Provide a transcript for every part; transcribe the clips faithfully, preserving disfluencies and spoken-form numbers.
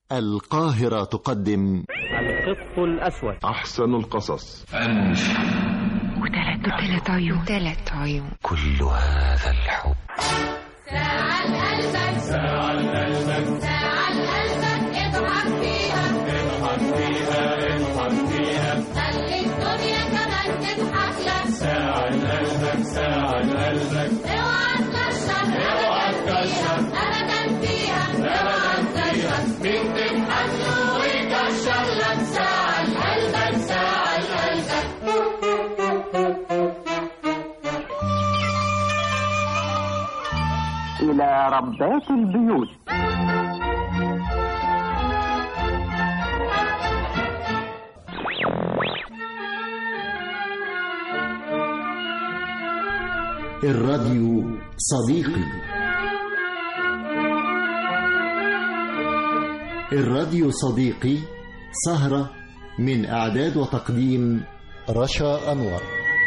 القاهرة تقدم القط الأسود، أحسن القصص، وثلاث وثلاث عيون ثلاث عيون كل هذا الحب. ساعة لقلبك، ساعة لقلبك، ساعة لقلبك، اضحك فيها، اضحك فيها، اضحك فيها، خلي الدنيا كمان تضحك لك. ساعة لقلبك، ساعة لقلبك، اوعى تكشر، اوعى تكشر، أبدا فيها، اوعى تكشر، مين تضحك له ويكشر لك. ساعة لقلبك، ساعة لقلبك. إلى ربات البيوت. الراديو صديقي. الراديو صديقي سهرة من إعداد وتقديم رشا أنور.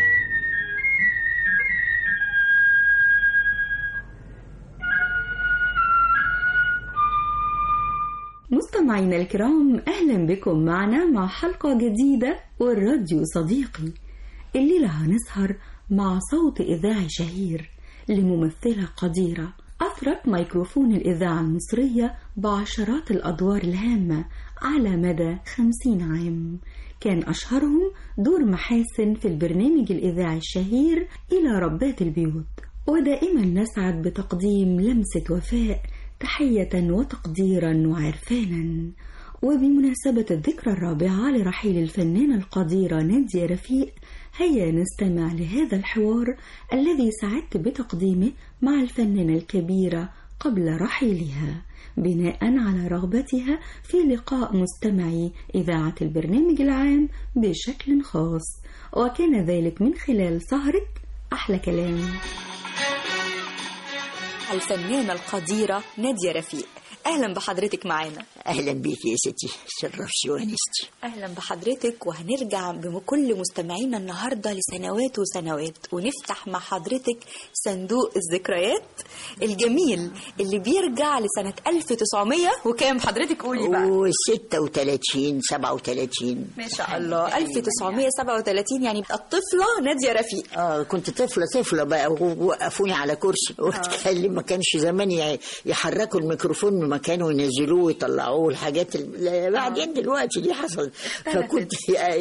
مستمعينا الكرام، أهلا بكم معنا مع حلقة جديدة والراديو صديقي. الليلة هنسهر مع صوت إذاعي شهير لممثلة قديرة أثرت ميكروفون الإذاعة المصرية بعشرات الأدوار الهامة على مدى خمسين عام. كان أشهرهم دور محاسن في البرنامج الإذاعي الشهير إلى ربات البيوت. ودائما نسعد بتقديم لمسة وفاء، تحية وتقديرا وعرفانا. وبمناسبة الذكرى الرابعة لرحيل الفنانة القديرة نادية رفيق، هيا نستمع لهذا الحوار الذي سعدت بتقديمه مع الفنانة الكبيرة قبل رحيلها، بناء على رغبتها في لقاء مستمعي إذاعة البرنامج العام بشكل خاص، وكان ذلك من خلال سهرة أحلى كلام. الفنانة القديرة نادية رفيق، أهلا بحضرتك معانا. أهلا بيك يا ستي، شرفتي وانستي. أهلا بحضرتك، وهنرجع بكل مستمعينا النهاردة لسنوات وسنوات، ونفتح مع حضرتك صندوق الذكريات الجميل اللي بيرجع لسنة ألف وتسعمية وكام حضرتك قولي بقى؟ وستة وثلاثين سبعة وثلاثين ما شاء الله. ألف وتسعمية سبعة وثلاثين يعني الطفلة نادية رفيق. اه كنت طفلة طفلة بقى، ووقفوني على كرسي واتكلم. ما كانش زمان يحركوا الميكروفون من مكانه وينزلوه ويطلعوه الحاجات اللي بعدين دلوقتي دي حصل، فكنت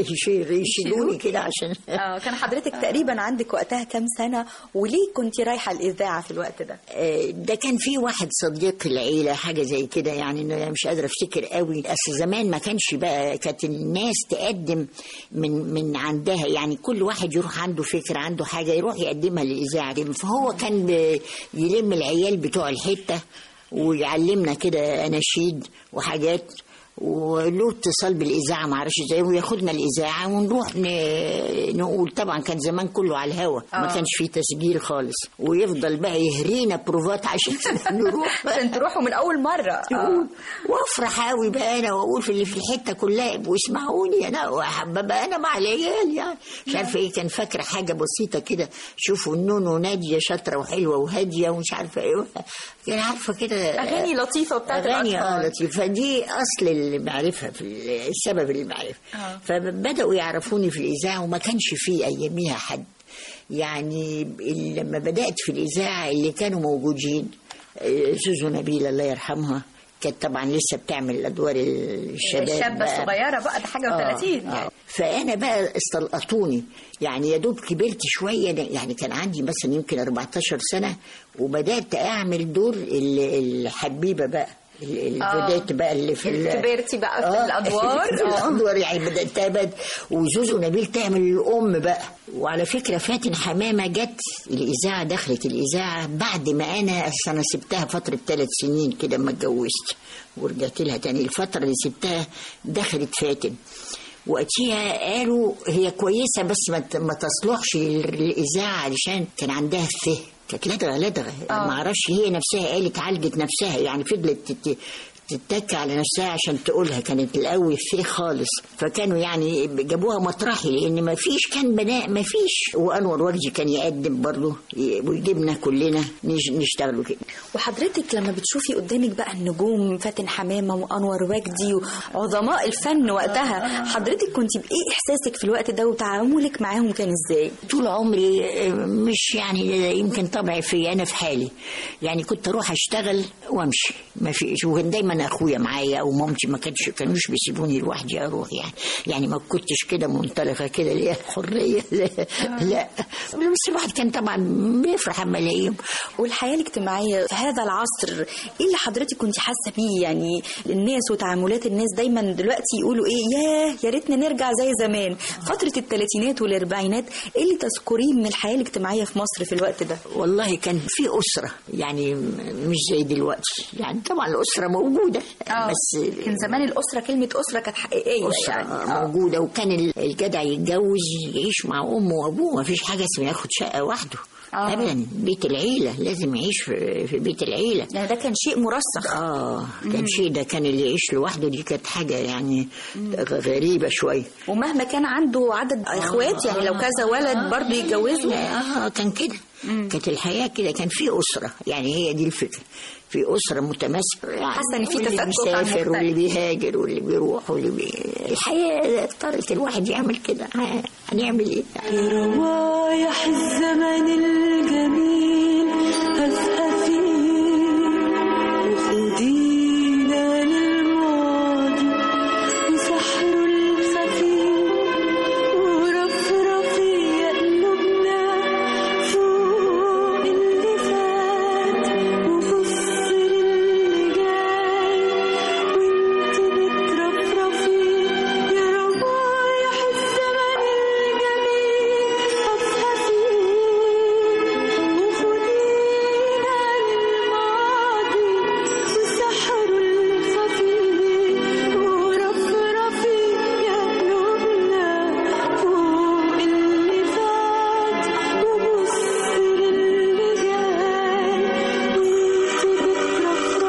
يشيلوني كده عشان اه كان حضرتك تقريبا عندك وقتها كام سنة، وليه كنت رايحة الإذاعة في الوقت ده؟ ده كان في واحد صديق العيلة حاجة زي كده، يعني أنا مش قادرة أفتكر قوي. أصل زمان ما كانش بقى، كانت الناس تقدم من من عندها، يعني كل واحد يروح عنده فكرة، عنده حاجة يروح يقدمها للإذاعة. فهو كان يلم العيال بتوع الحتة ويعلمنا كده أناشيد وحاجات، وله اتصال بالإذاعة معرفش ازاي، وياخدنا الإذاعة ونروح نقول. طبعا كان زمان كله على الهوا، ما كانش فيه تسجيل خالص، ويفضل بقى يهرينا بروفات عشان نروح عشان تروحوا من أول مرة. وافرح قوي بقى أنا، وأقول في اللي في الحتة كلها ويسمعوني أنا، وببقى أنا مع العيال يعني مش عارفة إيه. كان فاكرة حاجة بسيطة كده، شوفوا النونو نادية شاطرة وحلوة وهادية ومش عارفة إيه، كان عارفة كده أغاني لطيفة بتاعت أغاني اه لطيفة. دي أصل المعرفة، في السبب المعرفة. آه. فبدأوا يعرفوني في الإذاعة، وما كانش فيه أياميها حد. يعني لما بدأت في الإذاعة اللي كانوا موجودين زوزو نبيل الله يرحمها، كانت طبعا لسه بتعمل أدوار الشباب، الشابة الصغيرة بقى، ده حاجة وثلاثين آه. يعني. آه. فأنا بقى استلقطوني، يعني يا دوب كبرت شوية، يعني كان عندي مثلا يمكن أربعتاشر سنة، وبدأت أعمل دور الحبيبة بقى، الفدات بقى اللي في كبرتي بقى في آه الادوار في الادوار يعني بدات ابد. وزوزو نبيل تعمل الام بقى. وعلى فكره فاتن حمامه جت الاذاعه، دخلت الاذاعه بعد ما انا انا سبتها فتره ثلاث سنين كده اما اتجوزت، ورجعت لها تاني. الفتره اللي سبتها دخلت فاتن، وقتها قالوا هي كويسه بس ما تصلحش للاذاعه علشان كان عندها فهم، كانت لدغه لدغه. ما اعرفش هي نفسها قالت عالجت نفسها، يعني فضلت تتك على نفسها عشان تقولها، كانت الاول فيه خالص، فكانوا يعني جابوها مطرحي لان ما فيش كان بناء ما فيش. وانور وجدي كان يقدم برضه ويجيبنا كلنا نشتغلوا كده. وحضرتك لما بتشوفي قدامك بقى النجوم فاتن حمامه وانور وجدي وعظماء الفن وقتها، حضرتك كنت بايه احساسك في الوقت ده وتعاملك معاهم كان ازاي؟ طول عمري مش يعني يمكن طبعي في انا في حالي، يعني كنت اروح اشتغل وامشي ما فيش، وكان دايما اخويا معايا او مامتي ما كانش كانوش بيسيبوني لوحدي اروح، يعني يعني ما كنتش كده منطلقه كده ليا الحريه لا, لا بس الواحد كان طبعا بيفرح اما الاقيهم. والحياه الاجتماعيه في هذا العصر ايه اللي حضرتك كنت حاسه بيه؟ يعني الناس وتعاملات الناس دايما دلوقتي يقولوا ايه، ياه يا ريتنا نرجع زي زمان. فتره الثلاثينات والاربعينات ايه اللي تذكريه من الحياه الاجتماعيه في مصر في الوقت ده؟ والله كان في اسره، يعني مش زي دلوقتي، يعني طبعا الاسره موجوده أوه. بس كان زمان الاسره كلمه اسره كانت حقيقيه أسرة يعني موجوده. وكان الجدع يتجوز يعيش مع امه وابوه، ما فيش حاجه اسمها ياخد شقه وحده آه. ابدا، بيت العيله لازم يعيش في, في بيت العيله، يعني ده كان شيء مرسخ. اه كان شيء، ده كان اللي يعيش لوحده دي كانت حاجه يعني مم. غريبه شويه. ومهما كان عنده عدد آه. اخوات يعني لو كذا ولد آه. برضه يتجوزوا. اه كان كده، كانت الحياه كده، كان في اسره، يعني هي دي الفكره، في اسره متماسكه، يعني حاسه ان في تفكك بيسافر واللي بيهاجر واللي بيروح واللي بي... الحياه اضطرت الواحد يعمل كده، هنعمل ايه؟ روايح الزمن الجميل أزقى فيه وخدينا للماضي وسحر الخفيف ورفرفي قلوبنا فوق اللي فات وبص للي جاي وانت بترفرفي. يا روايح الزمن الجميل أزقى فيه وخدينا للماضي وسحر الخفيف ورفرفي يا قلوبنا فوق اللي فات وبص للي جاي وانت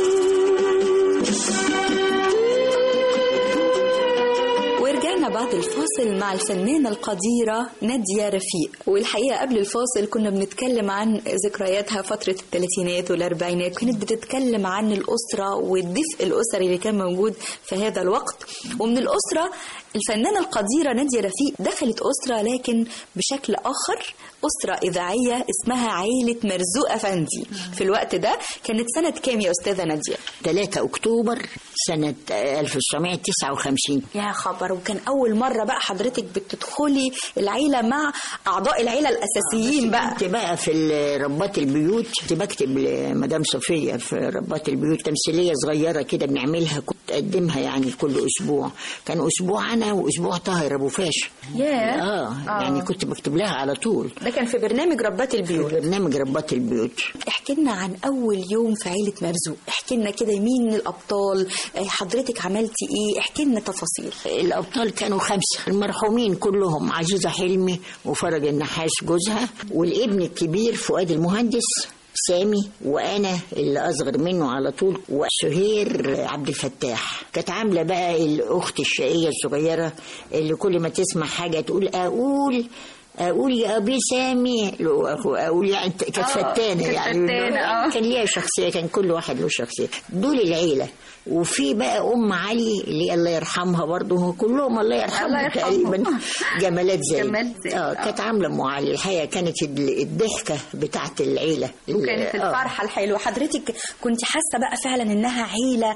بترفرفي. ورجعنا بعد الفاصل مع الفنانة القديرة نادية رفيق. والحقيقة قبل الفاصل كنا بنتكلم عن ذكرياتها فترة الثلاثينات والأربعينات، كانت بتتكلم عن الأسرة والدفء الأسري اللي كان موجود في هذا الوقت. ومن الأسرة الفنانة القديرة نادية رفيق دخلت أسرة لكن بشكل آخر، أسرة إذاعية اسمها عائلة مرزوق أفندي. في الوقت ده كانت سنة كام يا أستاذة نادية؟ ثلاثة أكتوبر سنة ألف وتسعمائة وتسعة وخمسين. يا خبر، وكان أول مرة بقى حضرتك بتدخلي العيلة مع أعضاء العيلة الأساسيين بقى. كنت بقى في ربات البيوت، كنت بكتب لمدام صفية في ربات البيوت تمثيلية صغيرة كده بنعملها، كنت أقدمها يعني كل أسبوع، كان أسبوع أنا وأسبوع طاهر أبو فاشا. ياه آه. آه يعني كنت بكتب لها على طول. ده كان في برنامج ربات البيوت. في برنامج ربات البيوت. احكي لنا عن أول يوم في عيلة مرزوق، احكي لنا كده مين الأبطال، حضرتك عملتي إيه، احكي لنا تفاصيل. الأبطال كانوا خمسة المرحومين كلهم، عزيزة حلمي وفرج النحاس جوزها، والابن الكبير فؤاد المهندس، سامي، وانا اللي اصغر منه على طول، وسهير عبد الفتاح. كانت عامله بقى الاخت الشقيه الصغيره اللي كل ما تسمع حاجه تقول اقول اقول يا ابي سامي، اقول يعني كانت فتانه يعني كان ليها شخصيه، كان كل واحد له شخصيه. دول العيله. وفي بقى ام علي اللي الله يرحمها برضه، كلهم الله يرحمها تقريبا، جمالات زي اه كانت عامله ام علي. الحقيقه كانت الضحكه بتاعت العيله وكانت الفرحه الحلوه. حضرتك كنت حاسه بقى فعلا انها عيله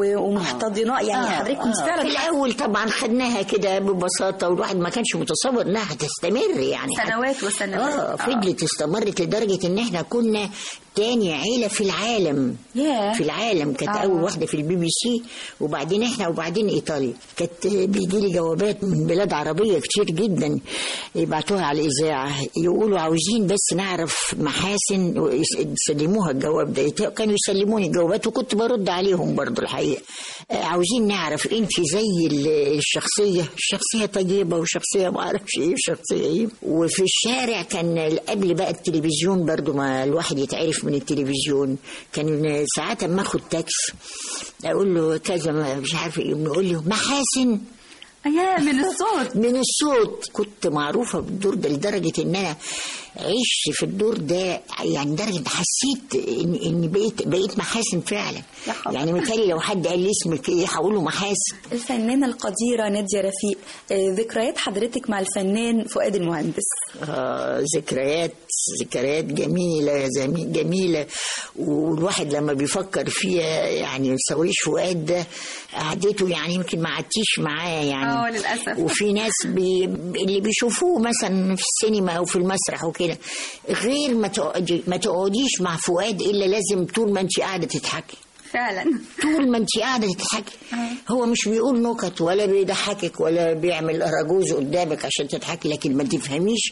ومحتضنه يعني؟ آه. حضرتك كنت آه. فعلا في الاول طبعا خدناها كده ببساطه، والواحد ما كانش متصور انها هتستمر يعني سنوات وسنوات. اه فضلت آه. استمرت لدرجه ان احنا كنا تاني عيلة في العالم. yeah. في العالم كانت آه. أول واحدة في البي بي سي، وبعدين إحنا وبعدين إيطاليا. كانت بيجي لي جوابات من بلاد عربية كتير جدا يبعتوها على الإذاعة، يقولوا عاوزين بس نعرف محاسن، يسلموها الجواب ده. كانوا يسلموني الجوابات وكنت برد عليهم برضو الحقيقة. عاوزين نعرف أنت زي الشخصية، الشخصية طيبة وشخصية ما أعرفش إيه وشخصية إيه. وفي الشارع كان قبل بقى التلفزيون برضو ما الواحد يتعرف من التلفزيون. كان ساعات اما اخد تاكس اقول له كذا مش عارفه ايه، يقول لي محاسن يا من الصوت من الصوت. كنت معروفة بالدور ده لدرجة ان انا عشت في الدور ده، يعني درجة حسيت ان, إن بقيت بقيت محاسن فعلا. يعني مثالي لو حد قال لي اسمك ايه هقول له محاسن. الفنانة القديرة نادية رفيق، آه، ذكريات حضرتك مع الفنان فؤاد المهندس. آه ذكريات ذكريات جميلة جميلة، والواحد لما بيفكر فيها يعني ما تصوريش فؤاد ده قعدته يعني يمكن ما عدتيش معاه يعني. اه للأسف. وفي ناس بي اللي بيشوفوه مثلا في السينما او في المسرح وكده، غير ما تقعدي ما تقعديش مع فؤاد الا لازم طول ما انت قاعده تضحكي. فعلا طول ما انت قاعده تضحكي. هو مش بيقول نكت ولا بيضحكك ولا بيعمل اراجوز قدامك عشان تضحكي، لكن ما تفهميش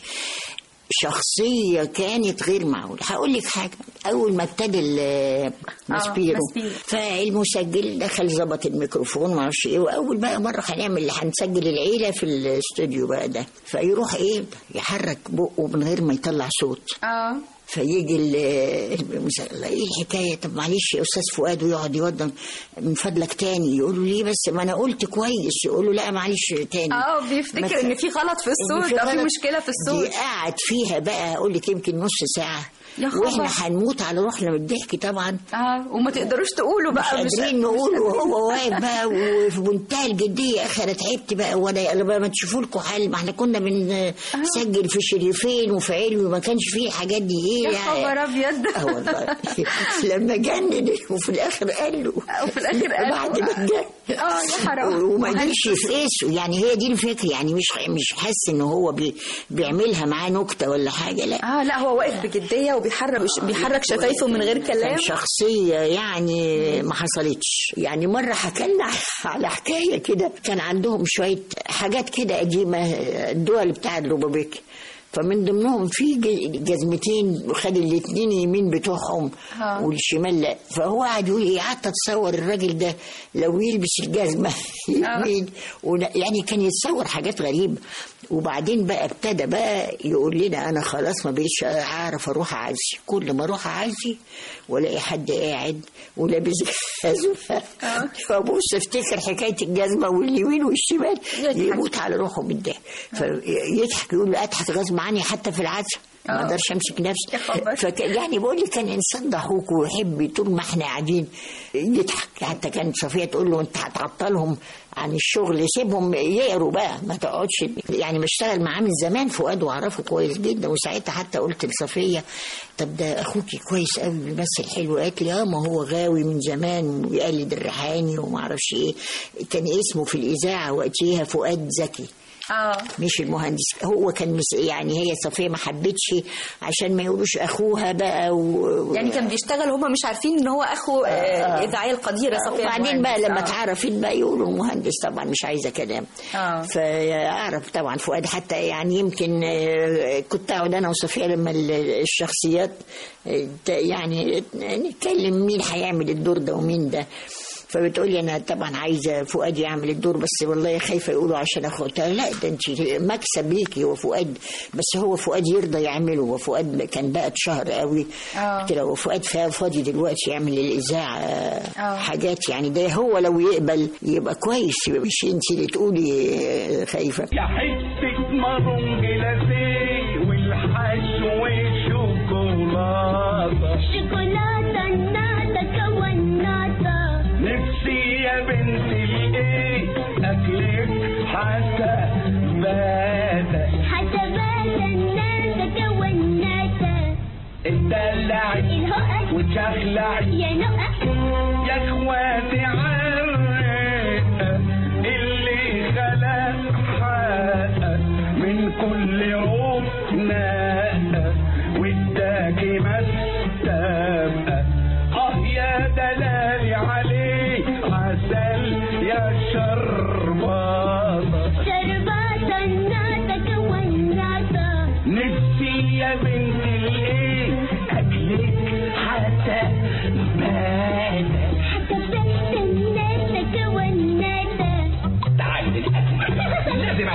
شخصية كانت غير معقولة. هقول لك حاجة، أول ما ابتدى المسبيرو فالمسجل دخل ظبط الميكروفون ما اعرفش إيه، وأول بقى مرة هنعمل هنسجل العيلة في الاستوديو بقى ده، فيروح إيه يحرك بقه من غير ما يطلع صوت. اه فيجي المسجل ايه الحكايه؟ طب معلش يا استاذ فؤاد، ويقعد يوضم من فضلك تاني. يقول له ليه بس؟ ما انا قلت كويس. يقول له لا معلش تاني. اه بيفتكر ان في غلط في الصوت او في مشكله في الصوت. دي قعد فيها بقى اقول لك يمكن نص ساعه، واحنا هنموت على روحنا من الضحك طبعا. اه وما تقدروش تقولوا بقى، مش قادرين نقول، وهو واقف بقى وفي منتهى الجديه. يا اخي انا تعبت بقى، وانا ما تشوفوا لكم حل، ما احنا كنا بنسجل في شريفين وفي علوي وما كانش فيه الحاجات دي. ايه يا خبر ابيض. اه والله لما جنن وفي الاخر قال له وفي الاخر قال بعد ما جنن اه يا حرام وما قدرش يفقسه. يعني هي دي الفكره، يعني مش مش حاسس ان هو بي بيعملها معاه نكته ولا حاجه، لا اه لا هو واقف بجديه وبيحرك بيحرك شفايفه من غير كلام. شخصيه يعني ما حصلتش. يعني مره حكى لنا على حكايه كده، كان عندهم شويه حاجات كده قديمه، الدول بتاع الروبابيكي، فمن ضمنهم في جزمتين وخد الاثنين يمين بتوعهم والشمال لا. فهو قاعد يقول ايه، قعدت اتصور الراجل ده لو يلبس الجزمه يمين، يعني كان يتصور حاجات غريبه. وبعدين بقى ابتدى بقى يقول لنا انا خلاص ما بقيتش اعرف اروح اعزي، كل ما اروح اعزي والاقي حد قاعد ولابس جزمه فبص افتكر حكايه الجزمه واليمين والشمال يموت على روحه من الضحك. فيضحك يقول له اضحك غصب عني حتى في العزا ما اقدرش امسك نفسي. فك... يعني بقول لك كان انسان ضحوك ويحب طول ما احنا قاعدين يضحك. حتى كانت صفيه تقول له انت هتعطلهم عن الشغل، سيبهم يقروا بقى ما تقعدش. يعني بشتغل معاه من زمان فؤاد واعرفه كويس جدا، وساعتها حتى قلت لصفيه طب ده اخوكي كويس قوي بيمثل حلو. قالت لي اه ما هو غاوي من زمان ويقلد الريحاني وما اعرفش ايه. كان اسمه في الاذاعه وقتها فؤاد زكي اه مش المهندس. هو كان مس... يعني هي صفيه ما حبتش عشان ما يقولوش اخوها بقى و... يعني كان بيشتغل هما مش عارفين ان هو اخو الاذاعيه آه. القديره صفيه. وبعدين بقى لما اتعرفت بقى يقولوا المهندس، طبعا مش عايزه كلام. اه فاعرف طبعا فؤاد حتى يعني يمكن كنت اقعد انا وصفيه لما الشخصيات يعني نتكلم مين هيعمل الدور ده ومين ده، فبتقولي انا طبعا عايزه فؤاد يعمل الدور بس والله خايفه يقولوا عشان اخو. لا ده انت مكسب ليكي، هو فؤاد بس هو فؤاد يرضى يعمله، وفؤاد كان بقى اتشهر قوي. قلت له هو فؤاد فاضي دلوقتي يعمل الاذاعه حاجات، يعني ده هو لو يقبل يبقى كويس، مش انت اللي تقولي خايفه. يا حته مارون جلاسيه والحشو شوكولاته شوكولاته الناتا كوناتا نفسي يا بنتي الايه اكلك حتى باتا حتى باتا الناتا كوناتا اتدلعي وتشخلعي يا نقع يا اخواتي عالرقه اللي خلق حقق من كل عود ناقه واداكي مستبقى اه يا دلالي عليه عسل يا شرباطه شرباطه الناتا كوناتا نفسي يا بنتي الايه اكلك حتى باتا حتى باتا الناتا كوناتا. تعالي للاسف لازم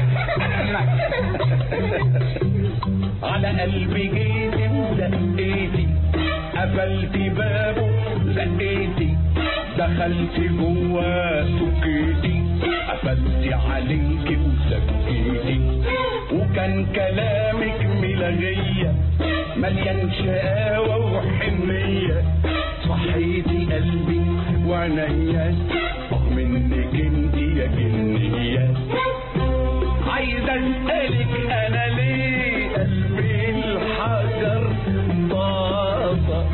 على قلبي جيت مدقيتي قفلت بابه زقيتي دخلت جوا سكيتي قفلت عليكي وسكيتي وكان كلامك ملغية مليان شقاوة وحنية صحيتي قلبي وعنيا اه منك انتي يا جنية عايزة اسألك انا ليه قلبي الحجر طاسة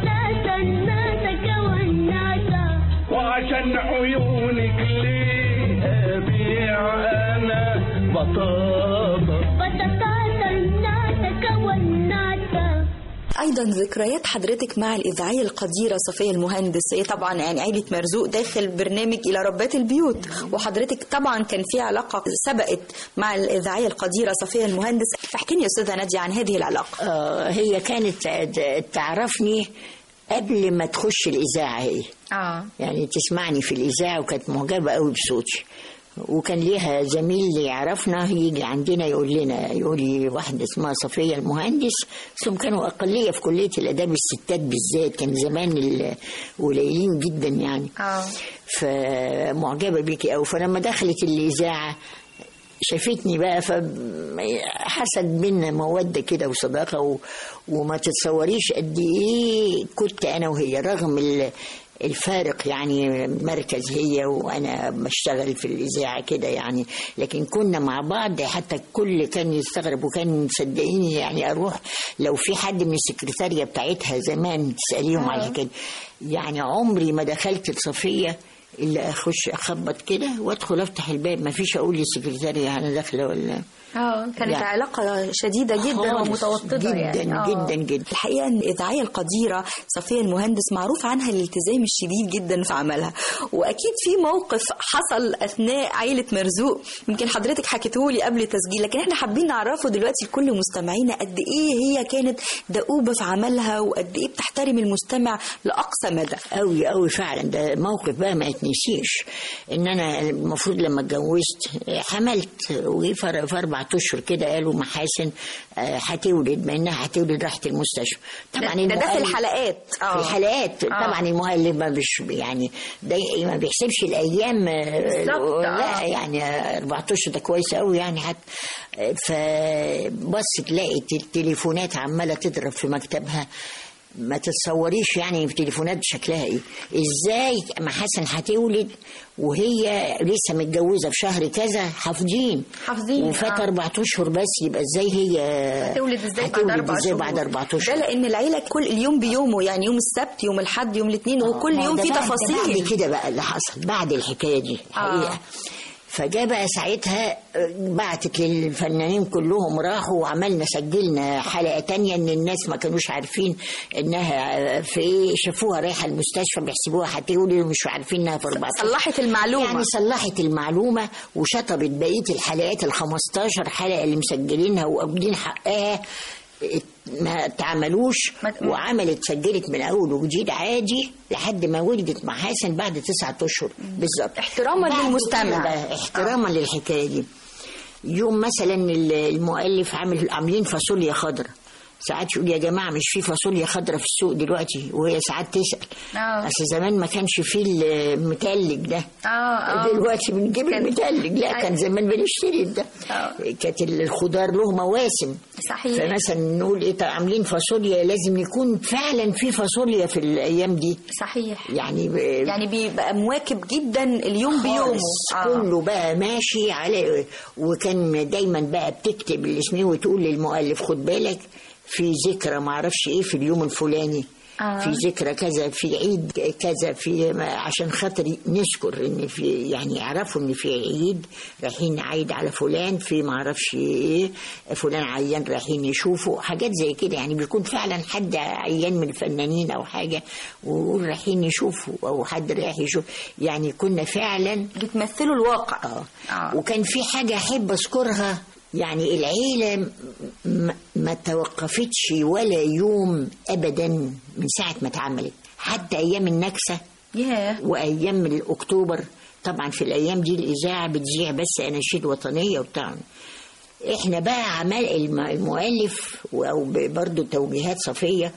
وعشان عيونك ليه ابيع انا بطاطا أيضا ذكريات حضرتك مع الإذاعية القديرة صفية المهندس، هي طبعا يعني عائلة مرزوق داخل برنامج إلى ربات البيوت، وحضرتك طبعا كان في علاقة سبقت مع الإذاعية القديرة صفية المهندس. احكي لي يا أستاذة نادية عن هذه العلاقة. آه هي كانت تعرفني قبل ما تخش الإذاعة، هي آه. يعني تسمعني في الإذاعة وكانت معجبة قوي بصوتي، وكان ليها زميل يعرفنا يجي عندنا يقول لنا يقول لي واحدة اسمها صفية المهندس، ثم كانوا أقلية في كلية الآداب الستات بالذات، كان زمان قليلين جدا يعني. آه. فمعجبة بيكي أوي، فلما دخلت الإذاعة شافتني بقى فحسد بينا مودة كده وصداقة و... وما تتصوريش قد إيه كنت أنا وهي رغم ال... الفارق يعني مركز هي وأنا بشتغل في الإذاعة كده يعني، لكن كنا مع بعض حتى الكل كان يستغرب وكان مصدقيني يعني أروح لو في حد من السكرتارية بتاعتها زمان تسأليهم على كده. يعني عمري ما دخلت لصفية إلا أخش أخبط كده وأدخل أفتح الباب، ما فيش أقول للسكرتارية أنا داخلة ولا. اه كانت يعني علاقة شديدة جدا ومتوطدة جدا يعني. جدا جدا. الحقيقة ان الإذاعية القديرة صفية المهندس معروف عنها الالتزام الشديد جدا في عملها، وأكيد في موقف حصل أثناء عائلة مرزوق يمكن حضرتك حكيته لي قبل التسجيل، لكن احنا حابين نعرفه دلوقتي لكل مستمعينا قد إيه هي كانت دؤوبة في عملها وقد إيه بتحترم المستمع لأقصى مدى. قوي قوي فعلا، ده موقف بقى ما يتنسيش. إن أنا المفروض لما اتجوزت حملت وجي في أربع اشهر كده قالوا محاسن هتولد، ما انها هتولد راحت المستشفى. طبعا ده, ده في الحلقات اه في الحلقات آه. طبعا المؤلف ما بش يعني ده ما بيحسبش الايام لا يعني أربعة اشهر ده كويس قوي يعني. حتى فبصت لقيت التليفونات عماله تضرب في مكتبها، ما تتصوريش يعني في تليفونات شكلها ايه، ازاي محاسن هتولد وهي لسه متجوزه في شهر كذا، حافظين حافظين وفات اربع اشهر بس، يبقى ازاي هي هتولد ازاي بعد اربع اشهر بعد اربع اشهر؟ ده لان العيله كل اليوم بيومه، يعني يوم السبت يوم الاحد يوم الاثنين وكل يوم في تفاصيل. بعد كده بقى اللي حصل بعد الحكايه دي حقيقه آه. فجاء بقى ساعتها بعتت للفنانين كلهم راحوا وعملنا سجلنا حلقة تانية ان الناس ما كانوش عارفين انها في ايه، شافوها رايحة المستشفى بيحسبوها هتولد ومش عارفين انها في أربعة. صلحت المعلومة يعني صلحت المعلومة وشطبت بقية الحلقات الخمستاشر حلقة اللي مسجلينها وقابلين حقها ما تعملوش، وعملت سجلت من اول وجديد عادي لحد ما ولدت محاسن بعد تسعة اشهر بالظبط، احتراما للمستمع احتراما آه. للحكايه دي. يوم مثلا المؤلف عامل عاملين فاصوليا خضراء، ساعات يقول يا جماعه مش في فاصوليا خضراء في السوق دلوقتي، وهي ساعات تسال اه اصل زمان ما كانش فيه المتلج ده اه اه دلوقتي بنجيب كان... المتلج لا كان زمان بنشتري ده اه كانت الخضار له مواسم صحيح. فمثلا نقول ايه عاملين فاصوليا لازم يكون فعلا في فاصوليا في الايام دي صحيح يعني ب... يعني بيبقى مواكب جدا اليوم بيومه آه. كله بقى ماشي على، وكان دايما بقى بتكتب الاسم وتقول للمؤلف خد بالك في ذكرى ما اعرفش ايه في اليوم الفلاني آه. في ذكرى كذا في عيد كذا في عشان خاطر نذكر ان في يعني يعرفوا ان في عيد رايحين عيد على فلان في ما اعرفش ايه فلان عيان رايحين يشوفوا حاجات زي كده، يعني بيكون فعلا حد عيان من الفنانين او حاجه ورايحين يشوفوا او حد رايح يشوف، يعني كنا فعلا بتمثلوا الواقع اه, آه. وكان في حاجه احب اذكرها، يعني العيلة ما توقفتش ولا يوم أبدا من ساعة ما اتعملت، حتى أيام النكسة yeah. وأيام الأكتوبر. طبعا في الأيام دي الإذاعة بتذيع بس أناشيد وطنية وبتاع. إحنا بقى عمل المؤلف أو برضو توجيهات صفية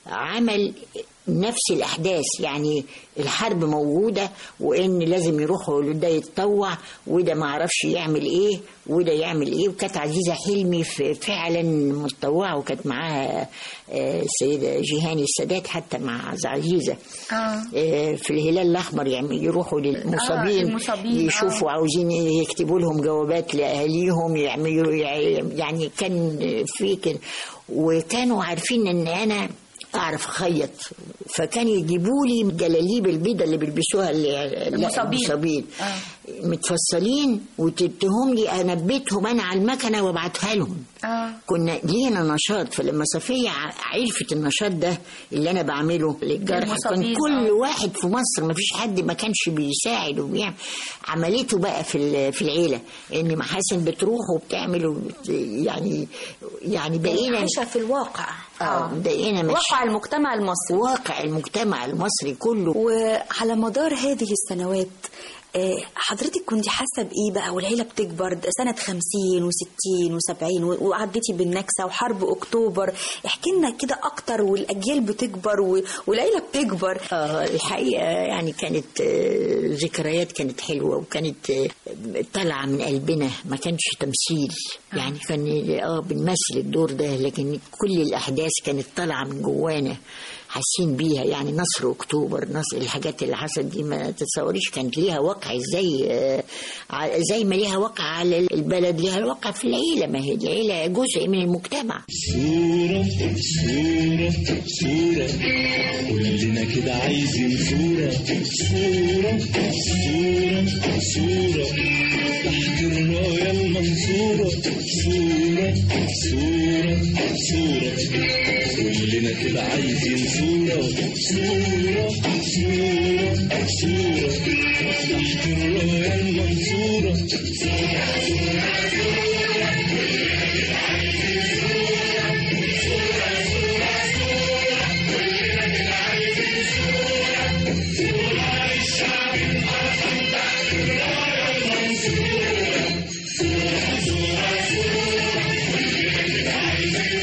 عمل نفس الأحداث، يعني الحرب موجودة وإن لازم يروحوا ده يتطوع وده ما عرفش يعمل إيه وده يعمل إيه. وكانت عزيزة حلمي فعلا متطوعة وكانت معاها السيدة جيهان السادات حتى مع عزيزة آه. في الهلال الأحمر يعني يروحوا للمصابين آه المصابين يشوفوا آه. عاوزين يكتبوا لهم جوابات لأهاليهم يعملوا يعني كان في كده. وكانوا عارفين إن أنا أعرف أخيط فكان يجيبوا لي جلاليب البيضة اللي بيلبسوها المصابين آه. متفصلين وتديهم لي أنبتهم أنا على المكنة وابعتها لهم آه. كنا لينا نشاط. فلما صفية عرفت النشاط ده اللي أنا بعمله للجرح كان كل آه. واحد في مصر ما فيش حد ما كانش بيساعد وبيعمل. عملته بقى في في العيلة إن محاسن بتروح وبتعمل يعني يعني بقينا عايشة في الواقع اه بقينا واقع المجتمع المصري واقع المجتمع المصري كله. وعلى مدار هذه السنوات حضرتك كنت حاسه بايه بقى والعيله بتكبر سنه خمسين وستين وسبعين وعديتي بالنكسه وحرب اكتوبر؟ احكي لنا كده اكتر والاجيال بتكبر والعيله بتكبر. اه الحقيقه يعني كانت ذكريات كانت حلوه وكانت طالعه من قلبنا ما كانش تمثيل يعني كان اه بنمثل الدور ده لكن كل الاحداث كانت طالعه من جوانا حاسين بيها. يعني نصر اكتوبر نصر الحاجات اللي حصلت دي ما تتصوريش كانت ليها وقع ازاي زي ما ليها وقع على البلد ليها وقع في العيله. ما هي العيله جزء من المجتمع. صوره صوره صوره كلنا كده عايزين صوره صوره صوره صوره تحت الرايه المنصوره صوره صوره صوره كلنا كده عايزين صورة صورة صورة صورة تحت الراية المنصورة صورة صورة صورة كلنا كده عايزين صورة صورة صورة صورة كلنا كده عايزين صورة صورة للشعب الفرحان تحت الراية المنصورة صورة صورة صورة كلنا كده عايزين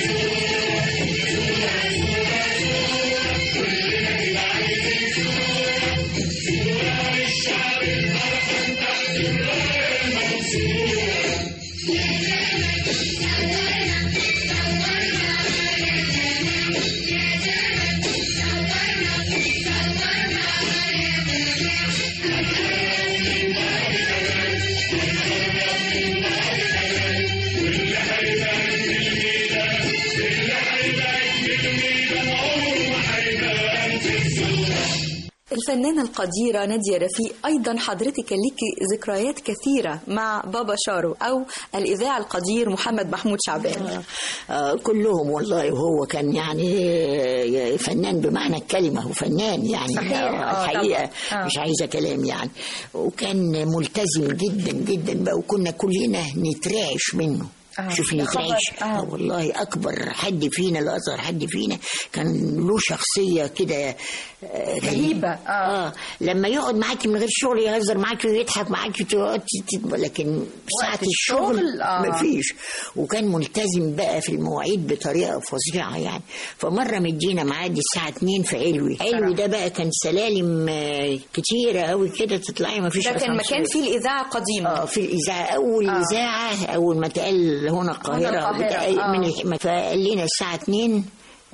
الفنانة القديرة نادية رفيق أيضا حضرتك ليكي ذكريات كثيرة مع بابا شارو أو الإذاعي القدير محمد محمود شعبان. آه آه كلهم والله. وهو كان يعني فنان بمعنى الكلمة هو فنان يعني آه الحقيقة آه. مش عايزة كلام يعني. وكان ملتزم جدا جدا بقى وكنا كلنا نترعش منه. آه. شوف نتعيش آه. والله أكبر حد فينا الأصغر حد فينا كان له شخصية كده غريبة آه. آه لما يقعد معاكي من غير شغل يهزر معاكي ويضحك معاكي تقعد لكن ساعة الشغل آه. مفيش. وكان ملتزم بقى في المواعيد بطريقة فظيعة يعني. فمرة مدينا معادي الساعة اتنين في علوي. علوي ده بقى كان سلالم كتيرة قوي كده تطلعي مفيش. ده كان مكان فيه الإذاعة قديمة. اه في الإذاعة أول آه. إذاعة أول ما تقال هنا القاهرة, القاهرة. آه. من فقال لنا الساعة اتنين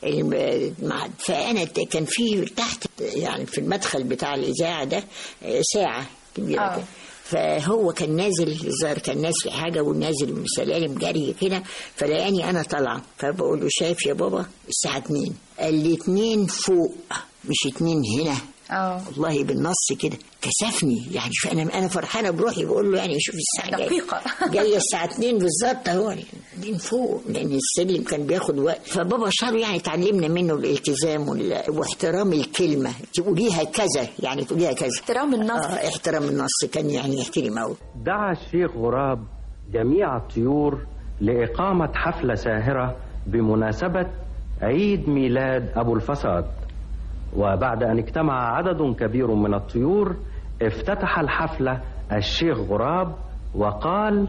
فأنا كان في تحت يعني في المدخل بتاع الإذاعة ده ساعة كبيرة آه. فهو كان نازل الظاهر كان نازل في حاجة ونازل من سلالم جري كده فلقاني أنا طالعة فبقول له شايف يا بابا الساعة اتنين. قال لي اتنين فوق مش اتنين هنا. اه والله بالنص كده كسفني يعني. فانا انا فرحانه بروحي بقول له يعني شوف الساعه جايه دقيقه جايه الساعه اتنين بالظبط اهو من فوق لان السلم كان بياخد وقت. فبابا شارو يعني تعلمنا منه الالتزام واحترام الكلمه تقوليها كذا يعني تقوليها كذا احترام النص اه احترام النص كان يعني يحكي لي موت. دعا الشيخ غراب جميع الطيور لاقامه حفله ساهره بمناسبه عيد ميلاد ابو الفساد. وبعد أن اجتمع عدد كبير من الطيور افتتح الحفلة الشيخ غراب وقال: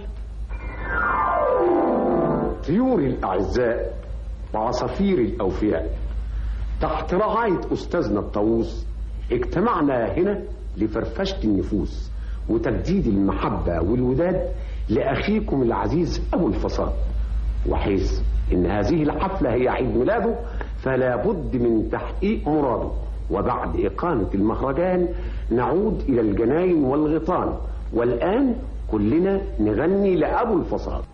طيوري الأعزاء وعصافيري الأوفياء، تحت رعاية أستاذنا الطاووس اجتمعنا هنا لفرفشة النفوس وتجديد المحبة والوداد لأخيكم العزيز أبو الفصاد. وحيث إن هذه الحفلة هي عيد ميلاده فلا بد من تحقيق مراده. وبعد إقامة المهرجان نعود إلى الجناين والغيطان، والآن كلنا نغني لأبو الفصاد.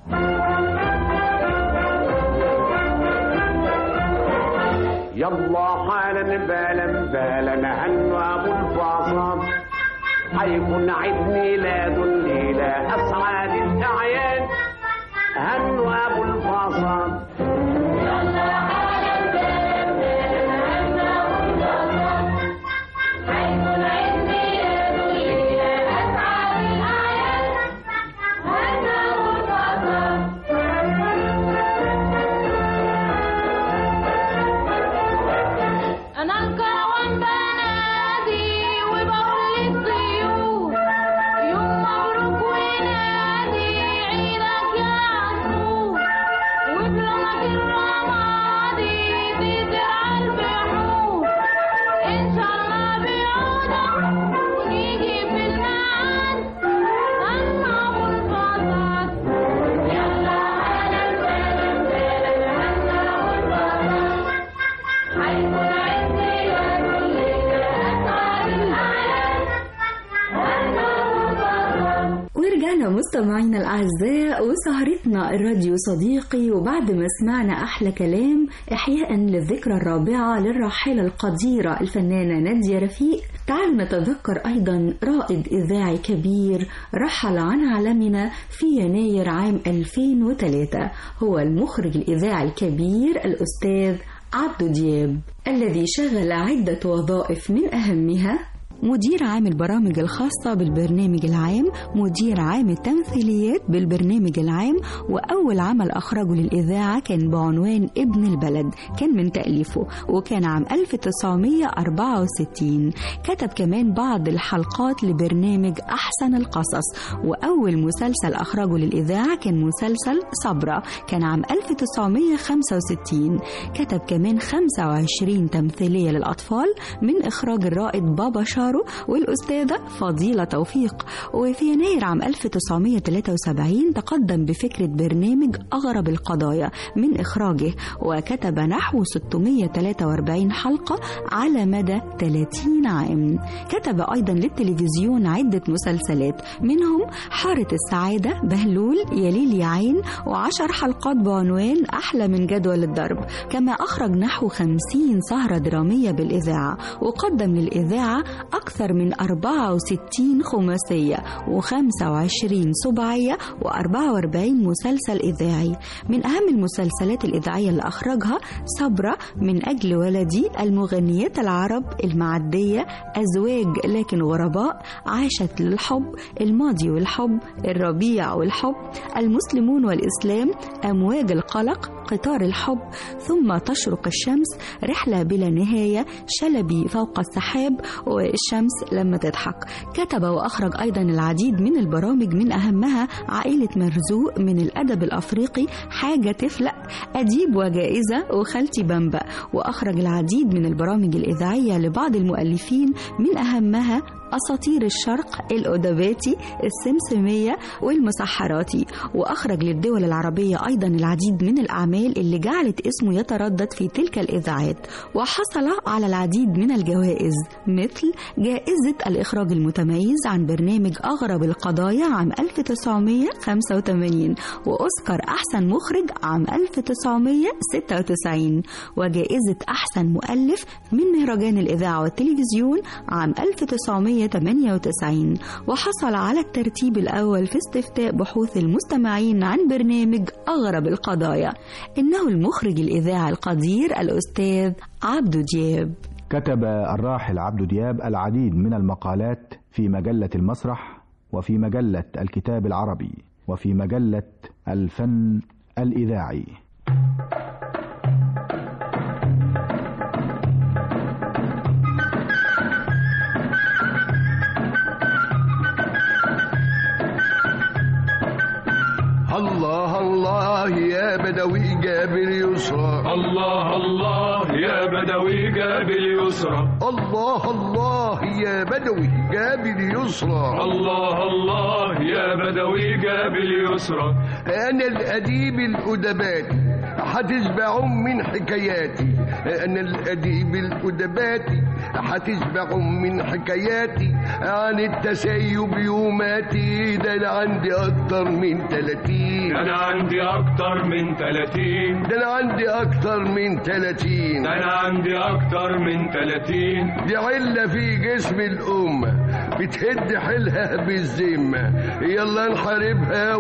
يلا حالا بالا بالا هنوا أبو الفصاد، حيكون عيد ميلاد الليلة أسعد الأعياد. هنوا أبو الفصاد. يلا حالا بالا بالا هنوا أبو الفصاد، حيكون عيد ميلاد الليلة أسعد الأعياد. هنوا أبو الفصاد. أنا الكروان بنادي وبقول للضيوف يوم مبروك ونادي عيدك يا عصفور، وبلونك الرمادي تزرع البحور. إن شاء الله بعودك ونيجي في الميعاد. هنوا أبو الفصاد. يلا أنا البلد بلد هنوا أبو الفصاد، حيكون عيد ميلاد الليلة أسعد الأعياد. هنوا أبو الفصاد. ورجعنا مستمعينا الأعزاء وسهرتنا الراديو صديقي، وبعد ما سمعنا أحلى كلام إحياء للذكرى الرابعة للراحلة القديرة الفنانة نادية رفيق، تعالوا نتذكر أيضا رائد إذاعي كبير رحل عن عالمنا في يناير عام ألفين وثلاثة، هو المخرج الإذاعي الكبير الأستاذ عبدو دياب، الذي شغل عدة وظائف من أهمها مدير عام البرامج الخاصة بالبرنامج العام، مدير عام التمثيليات بالبرنامج العام، وأول عمل أخرجه للإذاعة كان بعنوان ابن البلد، كان من تأليفه وكان عام ألف وتسعمائة وأربعة وستين. كتب كمان بعض الحلقات لبرنامج أحسن القصص، وأول مسلسل أخرجه للإذاعة كان مسلسل صبرا، كان عام ألف وتسعمائة وخمسة وستين. كتب كمان خمسة وعشرين تمثيلية للأطفال من إخراج الرائد بابا شارو والأستاذة فضيلة توفيق. وفي يناير عام ألف وتسعمائة وثلاثة وسبعين تقدم بفكرة برنامج أغرب القضايا من إخراجه، وكتب نحو ستمائة وثلاثة وأربعين حلقة على مدى ثلاثين عام. كتب أيضا للتلفزيون عدة مسلسلات، منهم حارة السعادة، بهلول، يليل يا عين، وعشر حلقات بعنوان أحلى من جدول الضرب. كما أخرج نحو خمسين سهرة درامية بالإذاعة، وقدم للإذاعة أكثر من أربعة وستين خماسية وخمسة وعشرين سباعية وأربعة وأربعين مسلسل إذاعي. من أهم المسلسلات الإذاعية اللي أخرجها صبرا، من أجل ولدي، المغنيات العرب، المعدية، أزواج لكن غرباء، عاشت للحب، الماضي والحب، الربيع والحب، المسلمون والإسلام، أمواج القلق، قطار الحب، ثم تشرق الشمس، رحلة بلا نهاية، شلبي فوق السحاب، والشمس لما تضحك. كتب وأخرج أيضا العديد من البرامج، من أهمها عائلة مرزوق، من الأدب الأفريقي، حاجة تفلق، أديب وجائزة، وخالتي بمبا. وأخرج العديد من البرامج الإذاعية لبعض المؤلفين، من أهمها أساطير الشرق، الأدباتي، السمسمية، والمسحراتي. وأخرج للدول العربية أيضا العديد من الأعمال اللي جعلت اسمه يتردد في تلك الإذاعات، وحصل على العديد من الجوائز، مثل جائزة الإخراج المتميز عن برنامج أغرب القضايا عام ألف وتسعمائة وخمسة وثمانين، وأوسكار أحسن مخرج عام ألف وتسعمائة وستة وتسعين، وجائزة أحسن مؤلف من مهرجان الإذاعة والتلفزيون عام ألف وتسعمائة وثمانية وتسعين، وحصل على الترتيب الأول في استفتاء بحوث المستمعين عن برنامج أغرب القضايا. إنه المخرج الإذاعي القدير الأستاذ عبدو دياب. كتب الراحل عبدو دياب العديد من المقالات في مجلة المسرح، وفي مجلة الكتاب العربي، وفي مجلة الفن الإذاعي. الله الله الله يا بدوي جاب اليسرى الله الله يا بدوي جاب اليسرى الله الله يا بدوي جاب اليسرى الله الله يا بدوي جاب اليسرى أنا الأديب الأدباتي هتشبعهم من حكاياتي أنا الأديب الأدباتي هتشبعهم من حكاياتي عن التسيب يوماتي ده أنا عندي أكتر من تلاتين ده أنا عندي أكتر من تلاتين ده أنا عندي أكتر من تلاتين ده أنا عندي أكتر من تلاتين دي علة في جسم الأمة بتهد حيلها بالذمة يلا نحاربها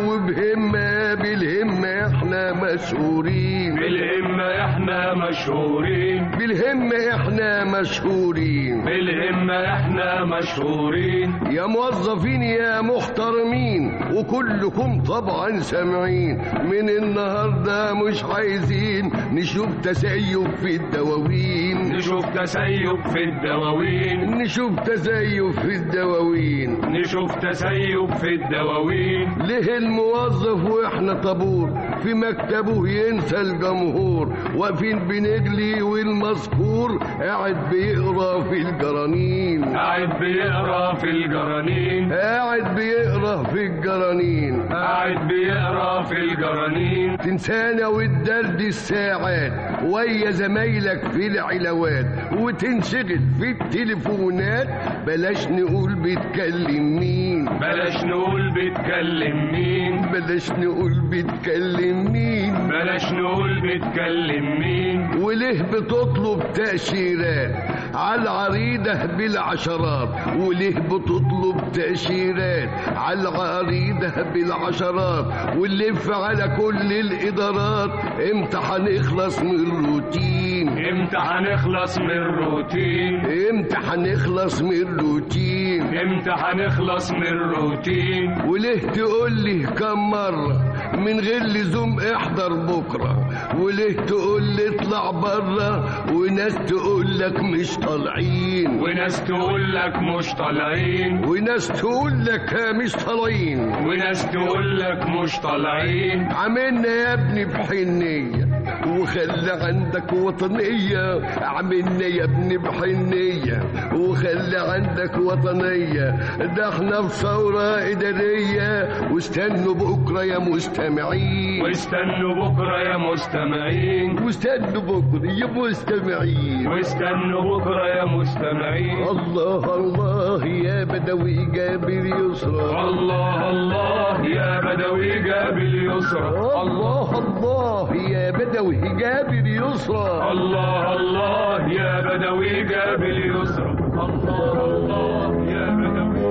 وبهمة بالهمة احنا مشهورين بالهمة احنا مشهورين بالهمة احنا مشهورين بالهمة احنا مشهورين يا موظفين يا محترمين وكلكم طبعا سامعين من النهاردة مش عايزين نشوف تسيب في الدواوين نشوف تسيب في الدواوين نشوف تسيب في الدواوين نشوف تسيب في الدواوين ليه الموظف واحنا طابور في مكتبه ينسى الجمهور واقفين بنجلي والمذكور قاعد بيقرا في الجرانين قاعد بيقرا في الجرانين قاعد بيقرا في الجرانين قاعد بيقرا في الجرانين تنسانا والدرد الساعات ويا زمايلك في العلاوات وتنشغل في التليفونات بلاش نقول بيتكلم مين بلاش نقول بيتكلم مين بلاش نقول بيتكلم مين بلاش نقول بيتكلم مين وليه بتطلب تأشيرات على العريضة بالعشرات وليه بتطلب تأشيرات على العريضة بالعشرات ونلف على كل الإدارات امتى هنخلص من الروتين امتى هنخلص من الروتين امتى هنخلص من الروتين امتى هنخلص من الروتين وليه تقول لي كم مرة من غير لزوم احضر بكرة وليه تقول لي اطلع برا وناس تقول لك مش طالعين وناس تقول لك مش طالعين وناس تقول لك مش طالعين وناس تقول لك مش طالعين عملنا يا ابني بحنية وخلي عندك وطنية عملنا يا ابني بحنية وخلي عندك وطنية ده احنا في ثورة إدارية واستنوا بكرة يا مستمعين واستنوا بكرة يا مستمعين واستنوا بكرة يا مستمعين واستنوا بكرة يا مستمعين الله الله يا بدوي جاب اليسرى الله الله يا بدوي جاب اليسرى الله الله يا بدوي جاب اليسرى الله الله يا بدوي جاب اليسرى الله الله يا بدوي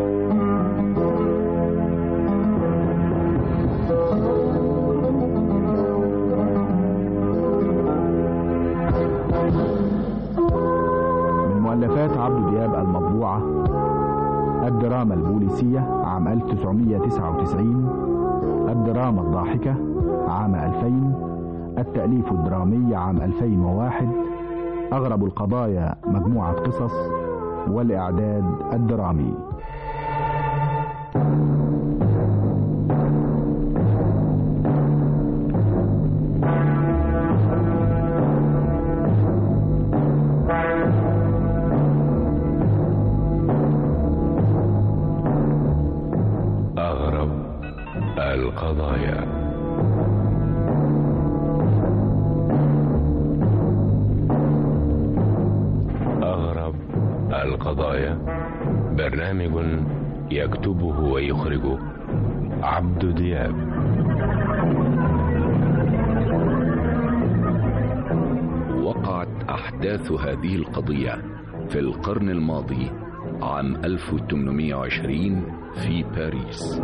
من مؤلفات عبد دياب المطبوعة الدراما البوليسية عام ألف وتسعمائة وتسعة وتسعين الدراما الضاحكة عام ألفين التأليف الدرامي عام ألفين وواحد أغرب القضايا مجموعة قصص والإعداد الدرامي. أغرب القضايا. أغرب القضايا برنامج يكتبه ويخرجه عبد دياب. وقعت أحداث هذه القضية في القرن الماضي عام ألف وثمانمائة وعشرين في باريس.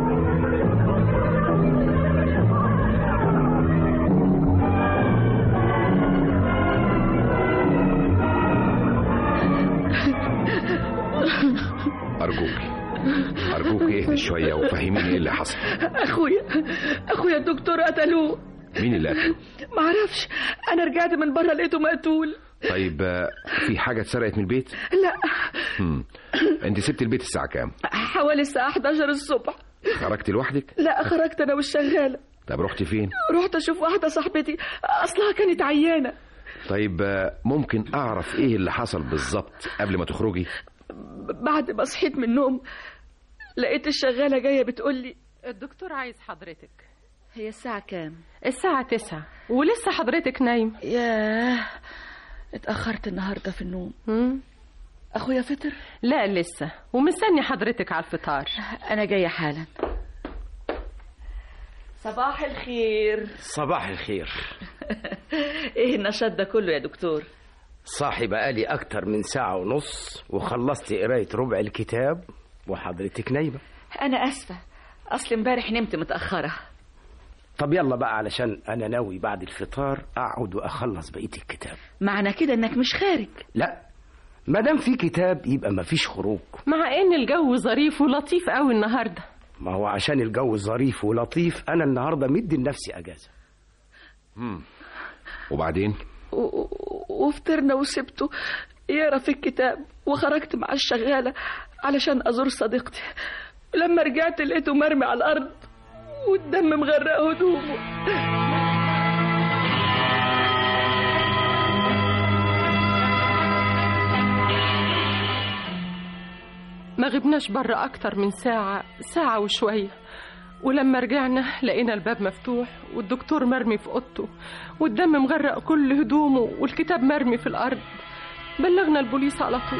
أرجوك أرجوك اهدي شوية وفهميني ايه اللي حصل. أخويا أخويا الدكتور قتلوه. مين اللي قتله؟ معرفش، أنا رجعت من بره لقيته مقتول. طيب في حاجة اتسرقت من البيت؟ لا. هم. انت سبت البيت الساعة كام؟ حوالي الساعة حداشر الصبح. خرجت لوحدك؟ لا، خرجت أنا والشغالة. طب رحتي فين؟ رحت اشوف واحده صاحبتي اصلها كانت عيانه. طيب ممكن اعرف ايه اللي حصل بالظبط قبل ما تخرجي؟ بعد ما صحيت من النوم لقيت الشغاله جايه بتقول لي الدكتور عايز حضرتك. هي الساعه كام؟ الساعه تسعة ولسه حضرتك نايم. ياه اتاخرت النهارده في النوم. مم. اخويا فطر؟ لا لسه ومستني حضرتك على الفطار. انا جايه حالا. صباح الخير. صباح الخير. ايه النشاط ده كله يا دكتور؟ صاحي بقالي اكتر من ساعة ونص وخلصت قراية ربع الكتاب وحضرتك نايمة. انا اسفة اصل امبارح نمت متأخرة. طب يلا بقى علشان انا ناوي بعد الفطار اقعد واخلص بقية الكتاب. معنى كده انك مش خارج؟ لا مادام في كتاب يبقى مفيش خروج. مع ان الجو ظريف ولطيف قوي النهارده. ما هو عشان الجو ظريف ولطيف انا النهارده مدي لنفسي اجازه. امم وبعدين وفطرنا وسبته يقرا في الكتاب وخرجت مع الشغاله علشان ازور صديقتي. لما رجعت لقيته مرمي على الارض والدم مغرق هدومه. ما غبناش بره أكتر من ساعة ساعة وشوية، ولما رجعنا لقينا الباب مفتوح والدكتور مرمي في أوضته والدم مغرق كل هدومه والكتاب مرمي في الأرض. بلغنا البوليس على طول.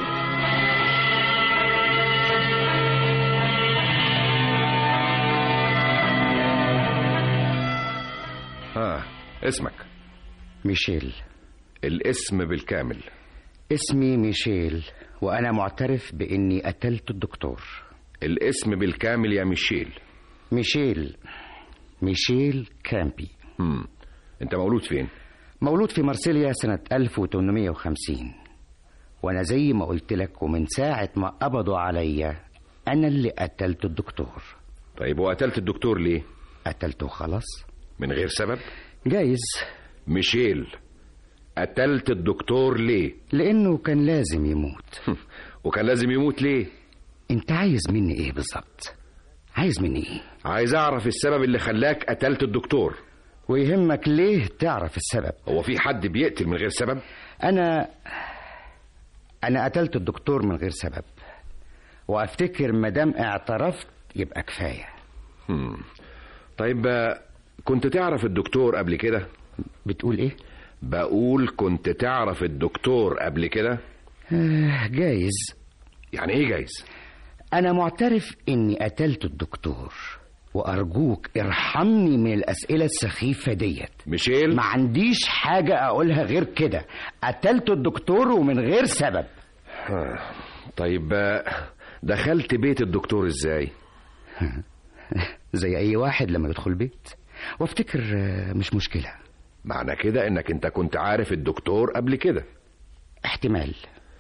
ها اسمك؟ ميشيل. الاسم بالكامل؟ اسمي ميشيل وأنا معترف بإني قتلت الدكتور. الاسم بالكامل يا ميشيل؟ ميشيل ميشيل كامبي. مم. أنت مولود فين؟ مولود في مرسيليا سنة ألف وثمانمائة وخمسين، وأنا زي ما قلت لك ومن ساعة ما قبضوا عليا أنا اللي قتلت الدكتور. طيب وقتلت الدكتور ليه؟ قتلته خلاص من غير سبب؟ جايز. ميشيل قتلت الدكتور ليه؟ لأنه كان لازم يموت. وكان لازم يموت ليه؟ أنت عايز مني إيه بالظبط؟ عايز مني إيه؟ عايز أعرف السبب اللي خلاك قتلت الدكتور. ويهمك ليه تعرف السبب؟ هو في حد بيقتل من غير سبب؟ أنا أنا قتلت الدكتور من غير سبب، وأفتكر مدام اعترفت يبقى كفاية. هم. طيب كنت تعرف الدكتور قبل كده؟ بتقول إيه؟ بقول كنت تعرف الدكتور قبل كده؟ آه جايز. يعني ايه جايز؟ انا معترف اني قتلت الدكتور، وارجوك ارحمني من الاسئله السخيفه ديت. ميشيل ما عنديش حاجه اقولها غير كده، قتلت الدكتور ومن غير سبب. آه. طيب دخلت بيت الدكتور ازاي؟ زي اي واحد لما يدخل بيت، وافتكر مش مشكله. معنى كده انك انت كنت عارف الدكتور قبل كده؟ احتمال.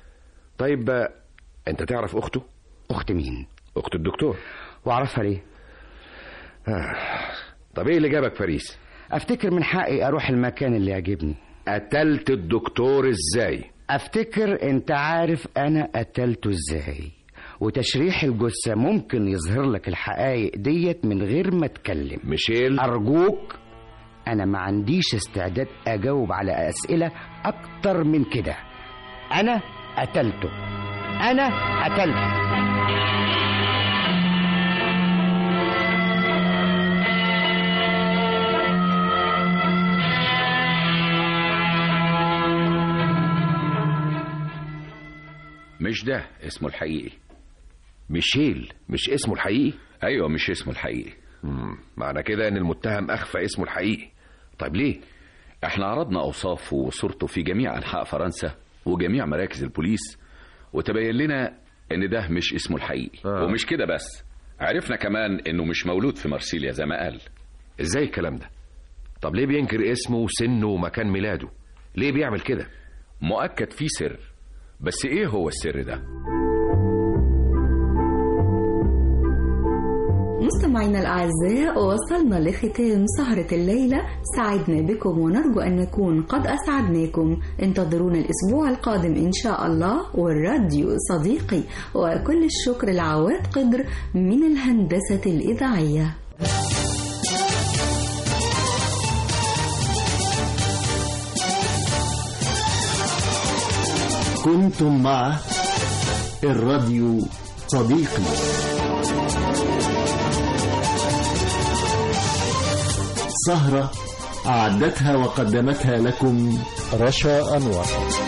طيب انت تعرف اخته؟ اخت مين؟ اخت الدكتور. واعرفها ليه؟ آه. طب ايه اللي جابك باريس؟ افتكر من حقي اروح المكان اللي يعجبني. قتلت الدكتور ازاي؟ افتكر انت عارف انا قتلته ازاي، وتشريح الجثة ممكن يظهر لك الحقائق ديت من غير ما اتكلم. ميشيل ارجوك، انا ما عنديش استعداد اجاوب على اسئلة اكتر من كده. انا قتلته، انا قتلته. مش ده اسمه الحقيقي. ميشيل مش اسمه الحقيقي؟ ايوه مش اسمه الحقيقي. مم. معنى كده ان المتهم اخفى اسمه الحقيقي. طيب ليه؟ احنا عرضنا اوصافه وصورته في جميع انحاء فرنسا وجميع مراكز البوليس، وتبين لنا ان ده مش اسمه الحقيقي. آه. ومش كده بس، عرفنا كمان انه مش مولود في مرسيليا زي ما قال. ازاي الكلام ده؟ طب ليه بينكر اسمه وسنه ومكان ميلاده؟ ليه بيعمل كده؟ مؤكد في سر، بس ايه هو السر ده؟ مستمعينا الأعزاء، وصلنا لختام سهرة الليلة. سعدنا بكم ونرجو أن نكون قد أسعدناكم. انتظرونا الأسبوع القادم إن شاء الله، والراديو صديقي. وكل الشكر لعواد قدر من الهندسة الإذاعية. كنتم مع الراديو صديقي. سهرة أعدتها وقدمتها لكم رشا أنور.